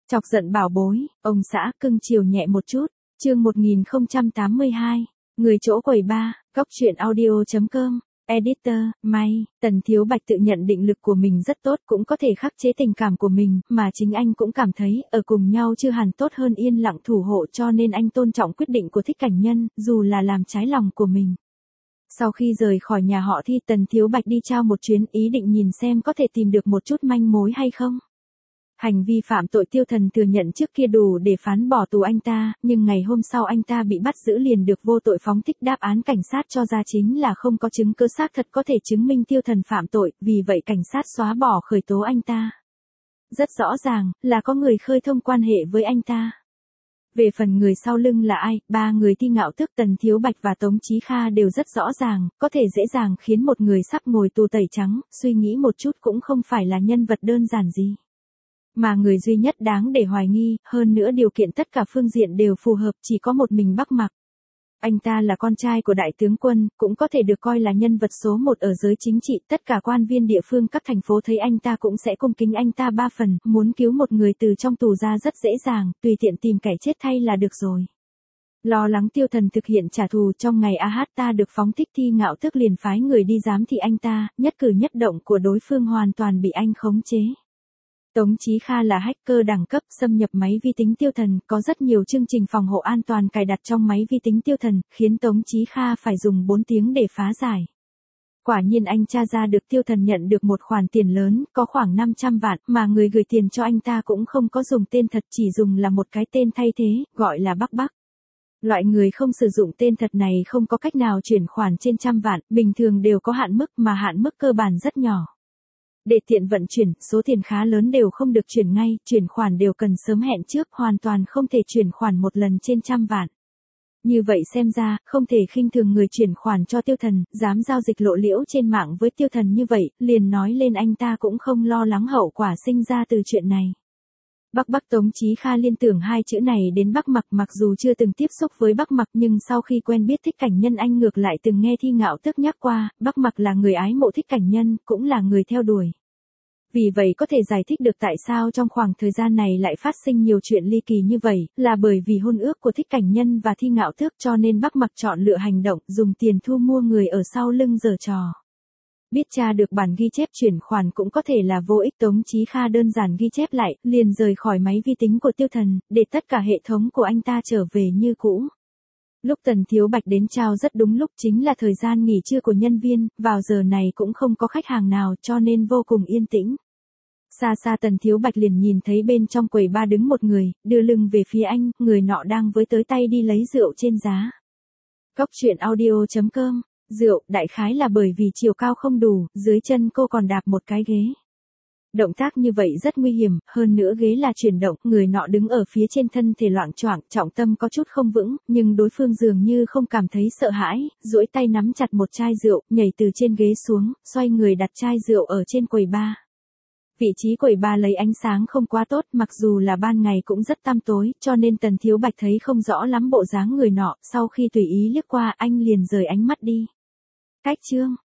Chọc giận bảo bối, ông xã cưng chiều nhẹ một chút. Chương 1082, người chỗ quầy ba, góc truyện audio.com. Editor, May, Tần Thiếu Bạch tự nhận định lực của mình rất tốt, cũng có thể khắc chế tình cảm của mình, mà chính anh cũng cảm thấy, ở cùng nhau chưa hẳn tốt hơn yên lặng thủ hộ, cho nên anh tôn trọng quyết định của Thích Cảnh Nhân, dù là làm trái lòng của mình. Sau khi rời khỏi nhà họ Thi, Tần Thiếu Bạch đi trao một chuyến, ý định nhìn xem có thể tìm được một chút manh mối hay không. Hành vi phạm tội Tiêu Thần thừa nhận trước kia đủ để phán bỏ tù anh ta, nhưng ngày hôm sau anh ta bị bắt giữ liền được vô tội phóng thích, đáp án cảnh sát cho ra chính là không có chứng cứ xác thật có thể chứng minh Tiêu Thần phạm tội, vì vậy cảnh sát xóa bỏ khởi tố anh ta. Rất rõ ràng, là có người khơi thông quan hệ với anh ta. Về phần người sau lưng là ai, ba người Thi Ngạo Tước, Tần Thiếu Bạch và Tống Chí Kha đều rất rõ ràng, có thể dễ dàng khiến một người sắp ngồi tù tẩy trắng, suy nghĩ một chút cũng không phải là nhân vật đơn giản gì. Mà người duy nhất đáng để hoài nghi, hơn nữa điều kiện tất cả phương diện đều phù hợp, chỉ có một mình Bắc Mặc. Anh ta là con trai của đại tướng quân, cũng có thể được coi là nhân vật số 1 ở giới chính trị, tất cả quan viên địa phương các thành phố thấy anh ta cũng sẽ cung kính anh ta 3 phần, muốn cứu một người từ trong tù ra rất dễ dàng, tùy tiện tìm kẻ chết thay là được rồi. Lo lắng Tiêu Thần thực hiện trả thù, trong ngày ta được phóng thích, Thi Ngạo Tước liền phái người đi giám thị anh ta, nhất cử nhất động của đối phương hoàn toàn bị anh khống chế. Tống Chí Kha là hacker đẳng cấp, xâm nhập máy vi tính Tiêu Thần, có rất nhiều chương trình phòng hộ an toàn cài đặt trong máy vi tính Tiêu Thần, khiến Tống Chí Kha phải dùng 4 tiếng để phá giải. Quả nhiên anh tra ra được Tiêu Thần nhận được một khoản tiền lớn, có khoảng 500 vạn, mà người gửi tiền cho anh ta cũng không có dùng tên thật, chỉ dùng là một cái tên thay thế, gọi là Bắc Bắc. Loại người không sử dụng tên thật này không có cách nào chuyển khoản trên 100 vạn, bình thường đều có hạn mức, mà hạn mức cơ bản rất nhỏ. Để tiện vận chuyển, số tiền khá lớn đều không được chuyển ngay, chuyển khoản đều cần sớm hẹn trước, hoàn toàn không thể chuyển khoản một lần trên 100 vạn. Như vậy xem ra, không thể khinh thường người chuyển khoản cho Tiêu Thần, dám giao dịch lộ liễu trên mạng với Tiêu Thần như vậy, liền nói lên anh ta cũng không lo lắng hậu quả sinh ra từ chuyện này. Bắc Bắc. Tống Chí Kha liên tưởng hai chữ này đến Bắc Mặc, mặc dù chưa từng tiếp xúc với Bắc Mặc nhưng sau khi quen biết Thích Cảnh Nhân anh ngược lại từng nghe Thi Ngạo Tước nhắc qua, Bắc Mặc là người ái mộ Thích Cảnh Nhân, cũng là người theo đuổi. Vì vậy có thể giải thích được tại sao trong khoảng thời gian này lại phát sinh nhiều chuyện ly kỳ như vậy, là bởi vì hôn ước của Thích Cảnh Nhân và Thi Ngạo Tước, cho nên Bắc Mặc chọn lựa hành động, dùng tiền thu mua người ở sau lưng giở trò. Biết tra được bản ghi chép chuyển khoản cũng có thể là vô ích, Tống Chí Kha đơn giản ghi chép lại, liền rời khỏi máy vi tính của Tiêu Thần, để tất cả hệ thống của anh ta trở về như cũ. Lúc Tần Thiếu Bạch đến chào rất đúng lúc, chính là thời gian nghỉ trưa của nhân viên, vào giờ này cũng không có khách hàng nào, cho nên vô cùng yên tĩnh. Xa xa Tần Thiếu Bạch liền nhìn thấy bên trong quầy ba đứng một người, đưa lưng về phía anh, người nọ đang với tới tay đi lấy rượu trên giá. Góc truyện audio.com. Rượu, đại khái là bởi vì chiều cao không đủ, dưới chân cô còn đạp một cái ghế. Động tác như vậy rất nguy hiểm, hơn nữa ghế là chuyển động, người nọ đứng ở phía trên thân thể loạng choạng, trọng tâm có chút không vững, nhưng đối phương dường như không cảm thấy sợ hãi, duỗi tay nắm chặt một chai rượu, nhảy từ trên ghế xuống, xoay người đặt chai rượu ở trên quầy ba. Vị trí quầy ba lấy ánh sáng không quá tốt, mặc dù là ban ngày cũng rất tăm tối, cho nên Tần Thiếu Bạch thấy không rõ lắm bộ dáng người nọ, sau khi tùy ý liếc qua anh liền rời ánh mắt đi. Cách chương